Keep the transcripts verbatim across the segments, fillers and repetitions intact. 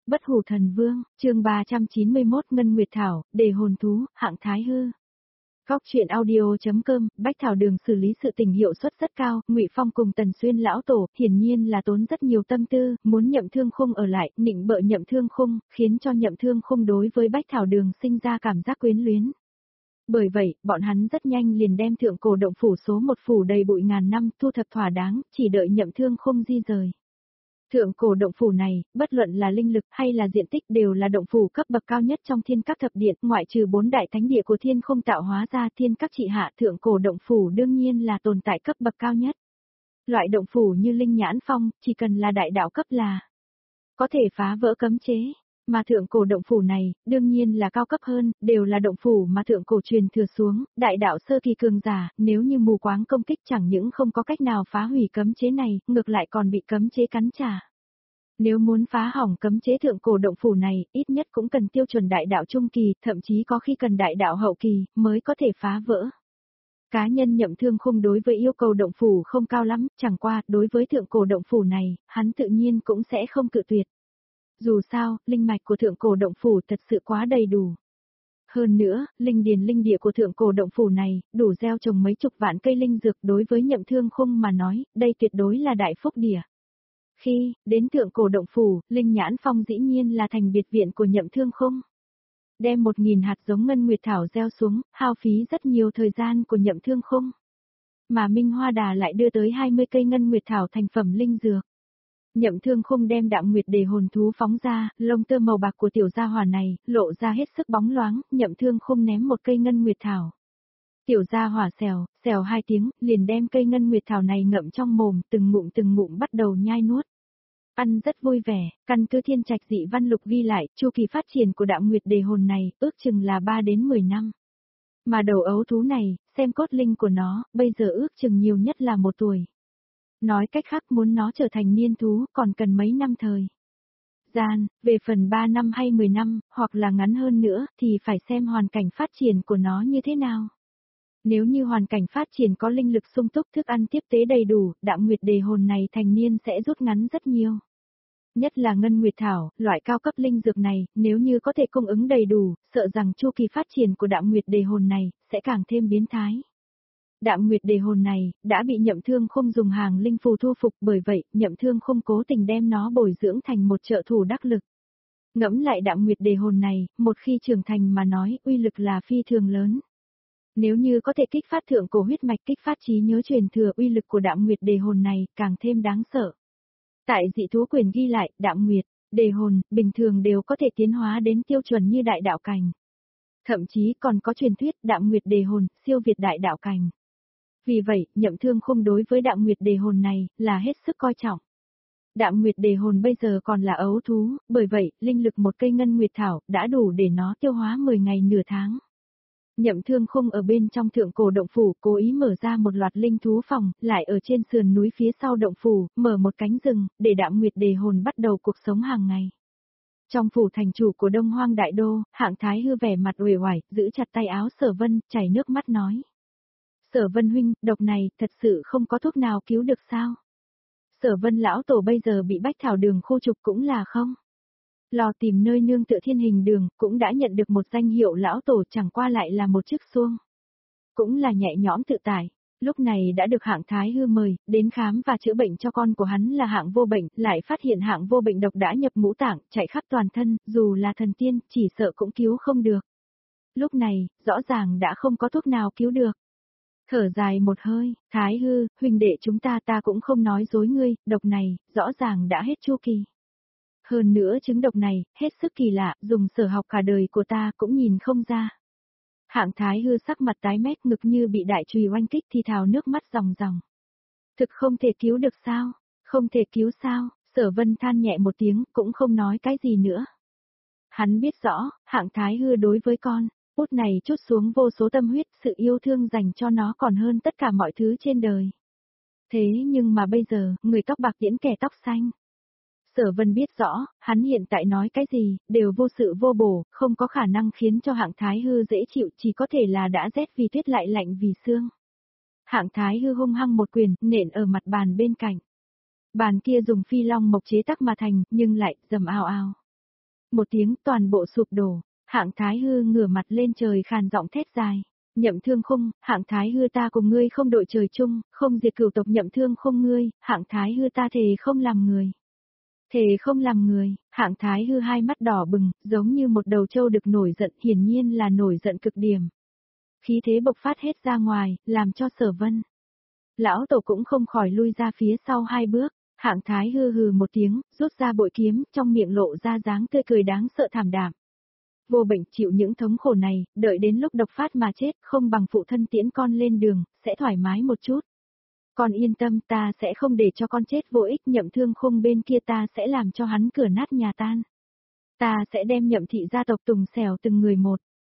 Bất hủ thần vương, chương ba trăm chín mươi mốt Ngân Nguyệt Thảo, đề hồn thú, hạng thái hư. Góc truyện audio.com, Bách Thảo Đường xử lý sự tình hiệu suất rất cao, Ngụy Phong cùng Tần Xuyên lão tổ, hiển nhiên là tốn rất nhiều tâm tư, muốn Nhậm Thương Khung ở lại, nịnh bợ Nhậm Thương Khung, khiến cho Nhậm Thương Khung đối với Bách Thảo Đường sinh ra cảm giác quyến luyến. Bởi vậy, bọn hắn rất nhanh liền đem thượng cổ động phủ số một phủ đầy bụi ngàn năm thu thập thỏa đáng, chỉ đợi Nhậm Thương Khung di rời. Thượng cổ động phủ này, bất luận là linh lực hay là diện tích đều là động phủ cấp bậc cao nhất trong thiên các thập điện, ngoại trừ bốn đại thánh địa của thiên không tạo hóa ra thiên các trị hạ thượng cổ động phủ đương nhiên là tồn tại cấp bậc cao nhất. Loại động phủ như linh nhãn phong, chỉ cần là đại đạo cấp là có thể phá vỡ cấm chế. Mà thượng cổ động phủ này, đương nhiên là cao cấp hơn, đều là động phủ mà thượng cổ truyền thừa xuống, đại đạo sơ kỳ cường giả, nếu như mù quáng công kích chẳng những không có cách nào phá hủy cấm chế này, ngược lại còn bị cấm chế cắn trả. Nếu muốn phá hỏng cấm chế thượng cổ động phủ này, ít nhất cũng cần tiêu chuẩn đại đạo trung kỳ, thậm chí có khi cần đại đạo hậu kỳ, mới có thể phá vỡ. Cá nhân Nhậm Thương Khung đối với yêu cầu động phủ không cao lắm, chẳng qua, đối với thượng cổ động phủ này, hắn tự nhiên cũng sẽ không cự tuyệt. Dù sao, linh mạch của thượng cổ động phủ thật sự quá đầy đủ. Hơn nữa, linh điền linh địa của thượng cổ động phủ này, đủ gieo trồng mấy chục vạn cây linh dược đối với Nhậm Thương Khung mà nói, đây tuyệt đối là đại phúc địa. Khi, đến thượng cổ động phủ, linh nhãn phong dĩ nhiên là thành biệt viện của Nhậm Thương Khung. Đem một nghìn hạt giống ngân nguyệt thảo gieo xuống, hao phí rất nhiều thời gian của Nhậm Thương Khung. Mà Minh Hoa Đà lại đưa tới hai mươi cây ngân nguyệt thảo thành phẩm linh dược. Nhậm Thương Khung đem Đạm Nguyệt Đề hồn thú phóng ra, lông tơ màu bạc của tiểu gia hỏa này, lộ ra hết sức bóng loáng, Nhậm Thương Khung ném một cây ngân nguyệt thảo. Tiểu gia hỏa xèo, xèo hai tiếng, liền đem cây ngân nguyệt thảo này ngậm trong mồm, từng ngụm từng ngụm bắt đầu nhai nuốt. Ăn rất vui vẻ, căn cứ Thiên Trạch Dị Văn Lục ghi lại, chu kỳ phát triển của Đạm Nguyệt Đề hồn này, ước chừng là ba đến mười năm. Mà đầu ấu thú này, xem cốt linh của nó, bây giờ ước chừng nhiều nhất là một tuổi. Nói cách khác muốn nó trở thành niên thú còn cần mấy năm thời gian, về phần ba năm hay mười năm, hoặc là ngắn hơn nữa, thì phải xem hoàn cảnh phát triển của nó như thế nào. Nếu như hoàn cảnh phát triển có linh lực sung túc thức ăn tiếp tế đầy đủ, Đạm Nguyệt Đề hồn này thành niên sẽ rút ngắn rất nhiều. Nhất là Ngân Nguyệt Thảo, loại cao cấp linh dược này, nếu như có thể cung ứng đầy đủ, sợ rằng chu kỳ phát triển của Đạm Nguyệt Đề hồn này, sẽ càng thêm biến thái. Đạm Nguyệt Đề hồn này, đã bị Nhậm Thương Khung dùng hàng linh phù thu phục, bởi vậy, Nhậm Thương Khung cố tình đem nó bồi dưỡng thành một trợ thủ đắc lực. Ngẫm lại Đạm Nguyệt Đề hồn này, một khi trưởng thành mà nói, uy lực là phi thường lớn. Nếu như có thể kích phát thượng cổ huyết mạch, kích phát trí nhớ truyền thừa, uy lực của Đạm Nguyệt Đề hồn này, càng thêm đáng sợ. Tại dị thú quyển ghi lại, Đạm Nguyệt Đề hồn, bình thường đều có thể tiến hóa đến tiêu chuẩn như đại đạo cảnh. Thậm chí còn có truyền thuyết, Đạm Nguyệt Đề hồn, siêu việt đại đạo cảnh. Vì vậy, Nhậm Thương Khung đối với Đạm Nguyệt Đề hồn này, là hết sức coi trọng. Đạm Nguyệt Đề hồn bây giờ còn là ấu thú, bởi vậy, linh lực một cây ngân nguyệt thảo, đã đủ để nó tiêu hóa mười ngày nửa tháng. Nhậm Thương Khung ở bên trong thượng cổ động phủ, cố ý mở ra một loạt linh thú phòng, lại ở trên sườn núi phía sau động phủ, mở một cánh rừng, để Đạm Nguyệt Đề hồn bắt đầu cuộc sống hàng ngày. Trong phủ thành chủ của Đông Hoang Đại Đô, Hạng Thái Hư vẻ mặt uể oải, giữ chặt tay áo Sở Vân, chảy nước mắt nói. Sở Vân huynh, độc này, thật sự không có thuốc nào cứu được sao? Sở Vân lão tổ bây giờ bị Bách Thảo Đường khu trục cũng là không? Lò tìm nơi nương tựa Thiên Hình Đường, cũng đã nhận được một danh hiệu lão tổ, chẳng qua lại là một chiếc xuông. Cũng là nhẹ nhõm tự tại, lúc này đã được Hạng Thái Hư mời, đến khám và chữa bệnh cho con của hắn là Hạng Vô Bệnh, lại phát hiện Hạng Vô Bệnh độc đã nhập ngũ tạng, chạy khắp toàn thân, dù là thần tiên, chỉ sợ cũng cứu không được. Lúc này, rõ ràng đã không có thuốc nào cứu được. Thở dài một hơi, Thái Hư, huynh đệ chúng ta ta cũng không nói dối ngươi, độc này, rõ ràng đã hết chu kỳ. Hơn nữa chứng độc này, hết sức kỳ lạ, dùng sở học cả đời của ta cũng nhìn không ra. Hạng Thái Hư sắc mặt tái mét, ngực như bị đại chùy oanh kích, thì thào nước mắt ròng ròng. Thực không thể cứu được sao? Không thể cứu sao? Sở Vân than nhẹ một tiếng, cũng không nói cái gì nữa. Hắn biết rõ, Hạng Thái Hư đối với con út này chút xuống vô số tâm huyết, sự yêu thương dành cho nó còn hơn tất cả mọi thứ trên đời. Thế nhưng mà bây giờ, người tóc bạc tiễn kẻ tóc xanh. Sở Vân biết rõ, hắn hiện tại nói cái gì, đều vô sự vô bổ, không có khả năng khiến cho Hạng Thái Hư dễ chịu, chỉ có thể là đã rét vì tuyết lại lạnh vì xương. Hạng Thái Hư hung hăng một quyền, nện ở mặt bàn bên cạnh. Bàn kia dùng phi long mộc chế tác mà thành, nhưng lại, rầm ao ao. Một tiếng toàn bộ sụp đổ, Hạng Thái Hư ngửa mặt lên trời khàn giọng thét dài. Nhậm Thương Khung, Hạng Thái Hư ta cùng ngươi không đội trời chung, không diệt cửu tộc Nhậm Thương Khung ngươi, Hạng Thái Hư ta thề không làm người. Thề không làm người, Hạng Thái Hư hai mắt đỏ bừng, giống như một đầu trâu đực nổi giận, hiển nhiên là nổi giận cực điểm. Khí thế bộc phát hết ra ngoài, làm cho Sở Vân. Lão tổ cũng không khỏi lui ra phía sau hai bước, Hạng Thái Hư hừ một tiếng, rút ra bội kiếm, trong miệng lộ ra dáng tươi cười đáng sợ thảm đạm. Vô Bệnh chịu những thống khổ này, đợi đến lúc độc phát mà chết, không bằng phụ thân tiễn con lên đường, sẽ thoải mái một chút. Con yên tâm, ta sẽ không để cho con chết vô ích, Nhậm Thương Khung bên kia ta sẽ làm cho hắn cửa nát nhà tan. Ta sẽ đem Nhậm thị gia tộc tùng xẻo từng người một.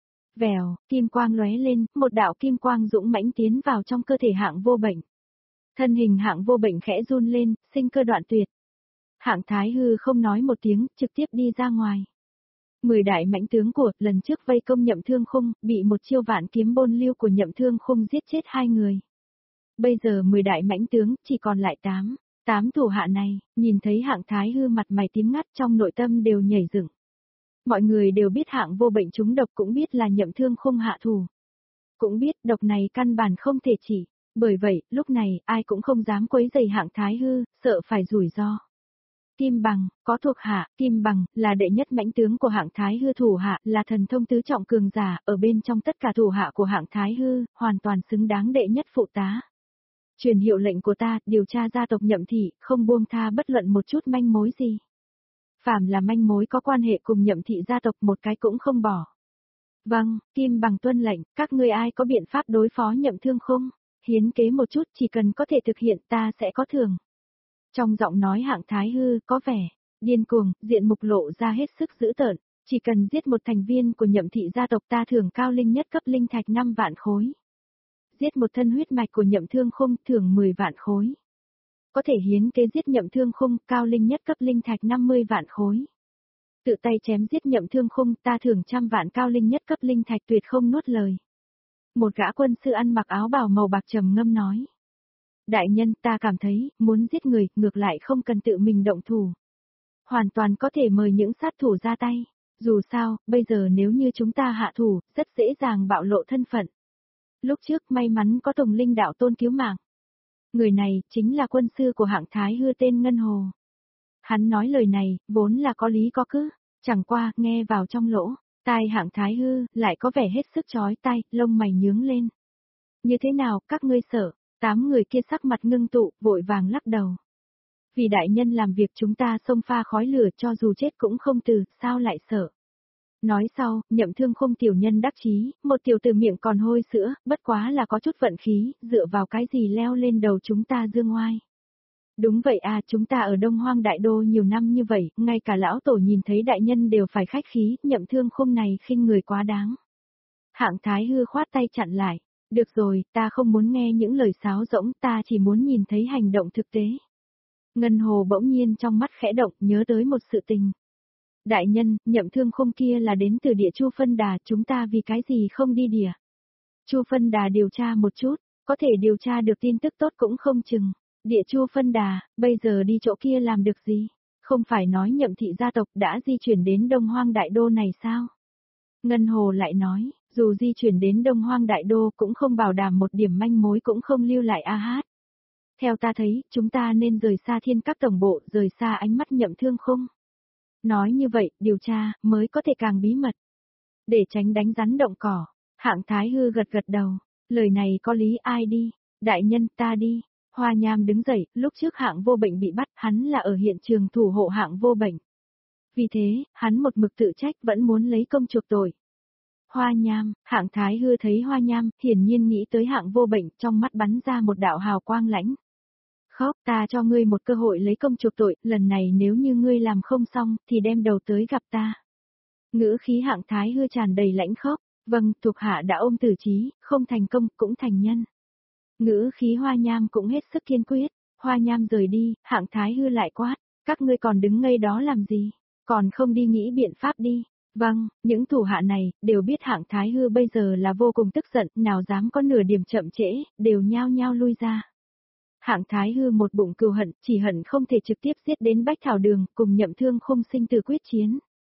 Vèo, kim quang lóe lên, một đạo kim quang dũng mãnh tiến vào trong cơ thể Hạng Vô Bệnh. Thân hình Hạng Vô Bệnh khẽ run lên, sinh cơ đoạn tuyệt. Hạng Thái Hư không nói một tiếng, trực tiếp đi ra ngoài. Mười đại mãnh tướng của lần trước vây công Nhậm Thương Khung, bị một chiêu vạn kiếm bôn lưu của Nhậm Thương Khung giết chết hai người. Bây giờ mười đại mãnh tướng chỉ còn lại tám, tám thủ hạ này, nhìn thấy Hạng Thái Hư mặt mày tím ngắt trong nội tâm đều nhảy dựng. Mọi người đều biết Hạng Vô Bệnh trúng độc, cũng biết là Nhậm Thương Khung hạ thủ. Cũng biết độc này căn bản không thể trị, bởi vậy lúc này ai cũng không dám quấy rầy Hạng Thái Hư, sợ phải rủi ro. Kim Bằng, có thuộc hạ, Kim Bằng, là đệ nhất mãnh tướng của Hạng Thái Hư, thủ hạ, là thần thông tứ trọng cường giả, ở bên trong tất cả thủ hạ của Hạng Thái Hư, hoàn toàn xứng đáng đệ nhất phụ tá. Truyền hiệu lệnh của ta, điều tra gia tộc Nhậm thị, không buông tha bất luận một chút manh mối gì. Phàm là manh mối có quan hệ cùng Nhậm thị gia tộc một cái cũng không bỏ. Vâng, Kim Bằng tuân lệnh, các ngươi ai có biện pháp đối phó Nhậm Thương Khung? Hiến kế một chút, chỉ cần có thể thực hiện ta sẽ có thưởng. Trong giọng nói Hạng Thái Hư có vẻ điên cuồng, diện mục lộ ra hết sức dữ tợn, chỉ cần giết một thành viên của Nhậm thị gia tộc ta thưởng cao linh nhất cấp linh thạch năm vạn khối. Giết một thân huyết mạch của Nhậm Thương Khung thưởng mười vạn khối. Có thể hiến kế giết Nhậm Thương Khung cao linh nhất cấp linh thạch năm mươi vạn khối. Tự tay chém giết Nhậm Thương Khung ta thưởng trăm vạn cao linh nhất cấp linh thạch, tuyệt không nuốt lời. Một gã quân sư ăn mặc áo bào màu bạc trầm ngâm nói. Đại nhân, ta cảm thấy, muốn giết người, ngược lại không cần tự mình động thủ. Hoàn toàn có thể mời những sát thủ ra tay. Dù sao, bây giờ nếu như chúng ta hạ thủ, rất dễ dàng bạo lộ thân phận. Lúc trước may mắn có Tùng Linh đạo tôn cứu mạng. Người này, chính là quân sư của Hạng Thái Hư tên Ngân Hồ. Hắn nói lời này, vốn là có lý có cứ, chẳng qua, nghe vào trong lỗ, tai Hạng Thái Hư, lại có vẻ hết sức chói tai, lông mày nhướng lên. Như thế nào, các ngươi sợ? Tám người kia sắc mặt ngưng tụ, vội vàng lắc đầu. Vì đại nhân làm việc chúng ta xông pha khói lửa, cho dù chết cũng không từ, sao lại sợ? Nói sau, Nhậm Thương Khung tiểu nhân đắc chí, một tiểu tử miệng còn hôi sữa, bất quá là có chút vận khí, dựa vào cái gì leo lên đầu chúng ta dương ngoai. Đúng vậy à, chúng ta ở Đông Hoang Đại Đô nhiều năm như vậy, ngay cả lão tổ nhìn thấy đại nhân đều phải khách khí, Nhậm Thương Khung này khinh người quá đáng. Hạng Thái Hư khoát tay chặn lại. Được rồi, ta không muốn nghe những lời sáo rỗng, ta chỉ muốn nhìn thấy hành động thực tế. Ngân Hồ bỗng nhiên trong mắt khẽ động, nhớ tới một sự tình. Đại nhân, Nhậm Thương Khung kia là đến từ địa Chu Phân Đà, chúng ta vì cái gì không đi địa? Chu Phân Đà điều tra một chút, có thể điều tra được tin tức tốt cũng không chừng. Địa Chu Phân Đà, bây giờ đi chỗ kia làm được gì? Không phải nói Nhậm thị gia tộc đã di chuyển đến Đông Hoang Đại Đô này sao? Ngân Hồ lại nói, dù di chuyển đến Đông Hoang Đại Đô cũng không bảo đảm một điểm manh mối, cũng không lưu lại a hát. Theo ta thấy, chúng ta nên rời xa Thiên Các tổng bộ, rời xa ánh mắt Nhậm Thương Khung. Nói như vậy, điều tra, mới có thể càng bí mật. Để tránh đánh rắn động cỏ, Hạng Thái Hư gật gật đầu, lời này có lý, ai đi? Đại nhân, ta đi. Hoa Nham đứng dậy, lúc trước Hạng Vô Bệnh bị bắt, hắn là ở hiện trường thủ hộ Hạng Vô Bệnh. Vì thế, hắn một mực tự trách, vẫn muốn lấy công chuộc tội. Hoa Nham, Hạng Thái Hư thấy Hoa Nham, hiển nhiên nghĩ tới Hạng Vô Bệnh, trong mắt bắn ra một đạo hào quang lãnh. Khóc, ta cho ngươi một cơ hội lấy công chuộc tội, lần này nếu như ngươi làm không xong, thì đem đầu tới gặp ta. Ngữ khí Hạng Thái Hư tràn đầy lãnh khốc, vâng, thuộc hạ đã ôm tử chí, không thành công, cũng thành nhân. Ngữ khí Hoa Nham cũng hết sức kiên quyết, Hoa Nham rời đi, Hạng Thái Hư lại quát, các ngươi còn đứng ngây đó làm gì, còn không đi nghĩ biện pháp đi. Vâng, những thủ hạ này, đều biết Hạng Thái Hư bây giờ là vô cùng tức giận, nào dám có nửa điểm chậm trễ, đều nhao nhao lui ra. Hạng Thái Hư một bụng cừu hận, chỉ hận không thể trực tiếp giết đến Bách Thảo Đường, cùng Nhậm Thương Khung sinh tử quyết chiến.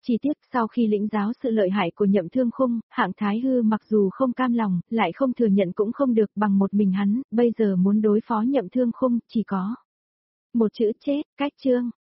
Chỉ tiếc sau khi lĩnh giáo sự lợi hại của Nhậm Thương Khung, Hạng Thái Hư mặc dù không cam lòng, lại không thừa nhận cũng không được, bằng một mình hắn, bây giờ muốn đối phó Nhậm Thương Khung, chỉ có một chữ chết, cách chương.